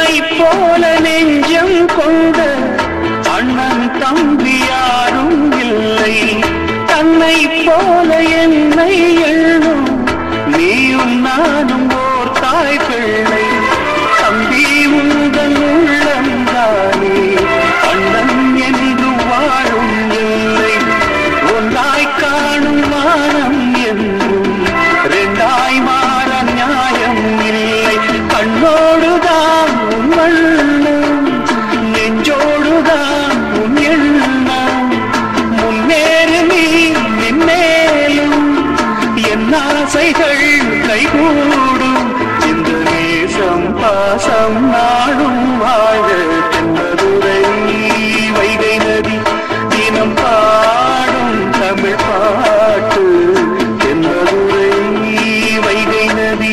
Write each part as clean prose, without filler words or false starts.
போல நெஞ்சம் கொண்ட அண்ணன் தம்பி யாரும் இல்லை. தன்னை போல என்னை எண்ணும் நீயும் நானும் ஓர் தாய் பிள்ளை. தம்பி உங்கள் உள்ளந்தானே அண்ணன் என்று வாழும் இல்லை. ஒன்றாய் காணும் மானம் என்றும் ரெண்டாய் மாற நியாயம் இல்லை. கண்ணோடுதான் உன் வண்ணம், நெஞ்சோடுதான் உன் எண்ணம். முன்னேறு நீ மென்மேலும் என் ஆசைகள் கைகூடும். இந்த நேசம் பாசம் நாடும் வாழ தென்மதுரை வைகை நதி தினம் பாடும் தமிழ் பாட்டு. தென்மதுரை வைகை நதி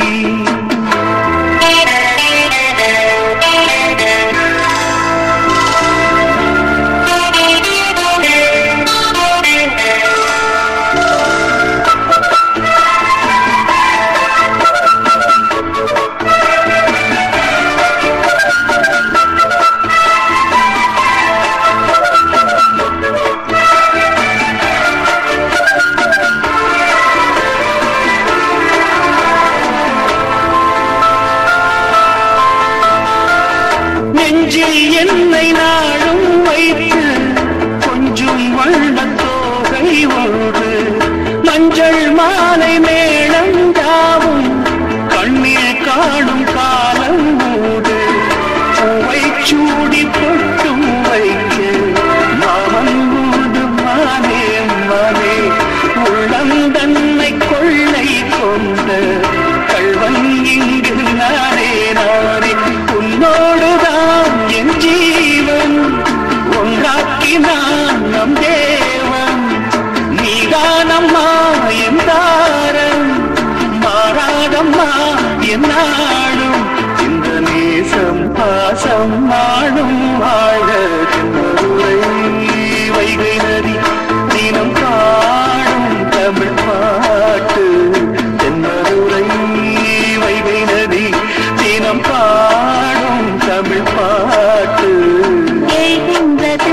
நெஞ்சில் என்னை நாடும் வைத்து கொஞ்சம் வண்ணத்தோகை ஒன்று. மஞ்சள் மாலை மேளம் யாவும் கண்ணில் காணும் காலம் மூடு. பூவை சூடி பொட்டும் வைக்க மாமன் மூடு மானே மானே. உள்ளம் தன்னை கொள்ளை கொண்ட கள்வன் இங்கு நானே நானே. உன்னோடுதான் என் ஜீவன் ஒன்றாக்கினான் நம் தேவன். நீதானம்மா என் தாரம் மாறாதம்மா என் நாடும். இந்த நேசம் பாசம் நாடும் வாழ தென்மதுரை வைகை நதி தினம் பாடும் தமிழ் பாட்டு. தென்மதுரை வைகை நதி தினம் பாடும் தமிழ் பாட்டு. ஏகின்றது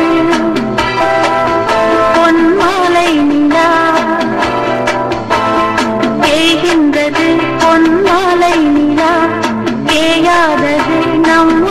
பொன்மாலை நிலா, ஏகின்றது பொன்மாலை நிலா. ஏயாதது நம்